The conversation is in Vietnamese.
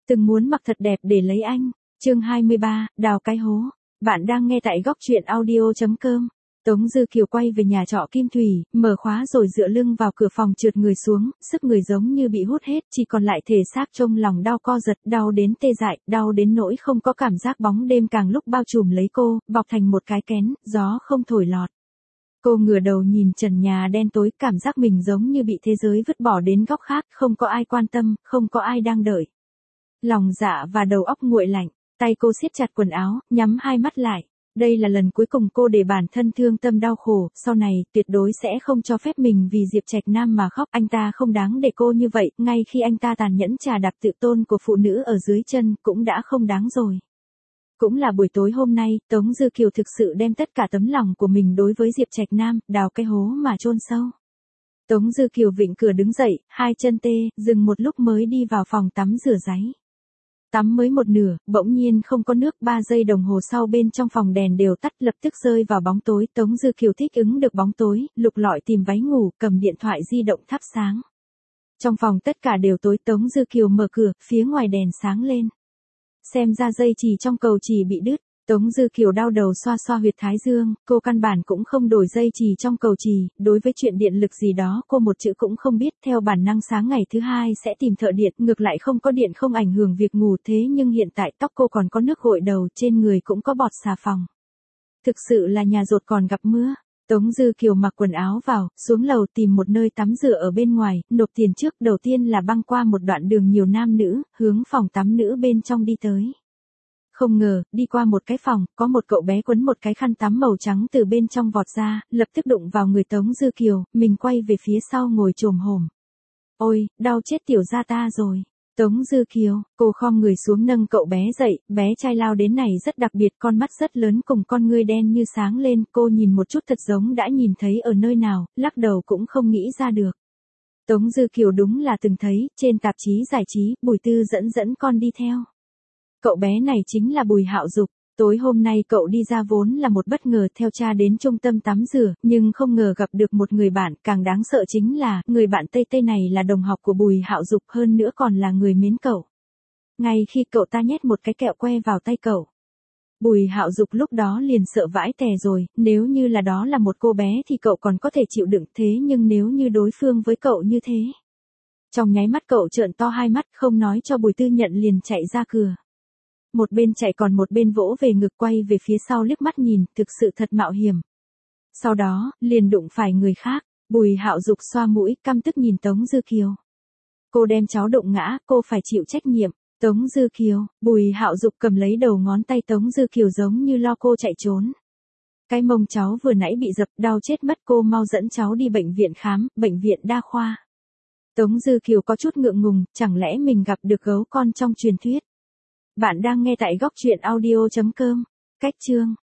Từng muốn mặc thật đẹp để lấy anh. Chương 23, đào cái hố. Bạn đang nghe tại góc truyện audio.com. Tống Dư Kiều quay về nhà trọ Kim Thủy, mở khóa rồi dựa lưng vào cửa phòng trượt người xuống, sức người giống như bị hút hết, chỉ còn lại thể xác trong lòng đau co giật, đau đến tê dại, đau đến nỗi không có cảm giác bóng đêm càng lúc bao trùm lấy cô, bọc thành một cái kén, gió không thổi lọt. Cô ngửa đầu nhìn trần nhà đen tối, cảm giác mình giống như bị thế giới vứt bỏ đến góc khác, không có ai quan tâm, không có ai đang đợi. Lòng dạ và đầu óc nguội lạnh, tay cô siết chặt quần áo, nhắm hai mắt lại. Đây là lần cuối cùng cô để bản thân thương tâm đau khổ, sau này tuyệt đối sẽ không cho phép mình vì Diệp Trạch Nam mà khóc. Anh ta không đáng để cô như vậy, ngay khi anh ta tàn nhẫn trà đạp tự tôn của phụ nữ ở dưới chân, cũng đã không đáng rồi. Cũng là buổi tối hôm nay, Tống Dư Kiều thực sự đem tất cả tấm lòng của mình đối với Diệp Trạch Nam, đào cái hố mà chôn sâu. Tống Dư Kiều vịn cửa đứng dậy, hai chân tê, dừng một lúc mới đi vào phòng tắm rửa ráy. Tắm mới một nửa, bỗng nhiên không có nước, 3 giây đồng hồ sau bên trong phòng đèn đều tắt, lập tức rơi vào bóng tối. Tống Dư Kiều thích ứng được bóng tối, lục lọi tìm váy ngủ, cầm điện thoại di động thắp sáng. Trong phòng tất cả đều tối. Tống Dư Kiều mở cửa, phía ngoài đèn sáng lên. Xem ra dây chì trong cầu chì bị đứt. Tống Dư Kiều đau đầu xoa xoa huyệt thái dương, cô căn bản cũng không đổi dây chì trong cầu chì, đối với chuyện điện lực gì đó cô một chữ cũng không biết, theo bản năng sáng ngày thứ hai sẽ tìm thợ điện, ngược lại không có điện không ảnh hưởng việc ngủ, thế nhưng hiện tại tóc cô còn có nước gội đầu, trên người cũng có bọt xà phòng. Thực sự là nhà dột còn gặp mưa. Tống Dư Kiều mặc quần áo vào, xuống lầu tìm một nơi tắm rửa ở bên ngoài, nộp tiền trước, đầu tiên là băng qua một đoạn đường nhiều nam nữ, hướng phòng tắm nữ bên trong đi tới. Không ngờ, đi qua một cái phòng, có một cậu bé quấn một cái khăn tắm màu trắng từ bên trong vọt ra, lập tức đụng vào người Tống Dư Kiều, mình quay về phía sau ngồi chồm hổm. Ôi, đau chết tiểu gia ta rồi. Tống Dư Kiều, cô khom người xuống nâng cậu bé dậy, bé trai lao đến này rất đặc biệt, con mắt rất lớn cùng con ngươi đen như sáng lên, cô nhìn một chút thật giống đã nhìn thấy ở nơi nào, lắc đầu cũng không nghĩ ra được. Tống Dư Kiều đúng là từng thấy, trên tạp chí giải trí, Bùi Tư dẫn con đi theo. Cậu bé này chính là Bùi Hạo Dục. Tối hôm nay cậu đi ra vốn là một bất ngờ, theo cha đến trung tâm tắm rửa, nhưng không ngờ gặp được một người bạn, càng đáng sợ chính là, người bạn Tây Tây này là đồng học của Bùi Hạo Dục, hơn nữa còn là người mến cậu. Ngay khi cậu ta nhét một cái kẹo que vào tay cậu, Bùi Hạo Dục lúc đó liền sợ vãi tè rồi, nếu như là đó là một cô bé thì cậu còn có thể chịu đựng, thế nhưng nếu như đối phương với cậu như thế. Trong nháy mắt cậu trợn to hai mắt, không nói cho Bùi Tư nhận liền chạy ra cửa. Một bên chạy còn một bên vỗ về ngực, quay về phía sau liếc mắt nhìn, thực sự thật mạo hiểm. Sau đó, liền đụng phải người khác. Bùi Hạo Dục xoa mũi, căm tức nhìn Tống Dư Kiều. Cô đem cháu đụng ngã, cô phải chịu trách nhiệm. Tống Dư Kiều, Bùi Hạo Dục cầm lấy đầu ngón tay Tống Dư Kiều giống như lo cô chạy trốn. Cái mông cháu vừa nãy bị dập, đau chết mất, cô mau dẫn cháu đi bệnh viện khám, bệnh viện đa khoa. Tống Dư Kiều có chút ngượng ngùng, chẳng lẽ mình gặp được gấu con trong truyền thuyết. Bạn đang nghe tại góc truyện audio.com. Cách chương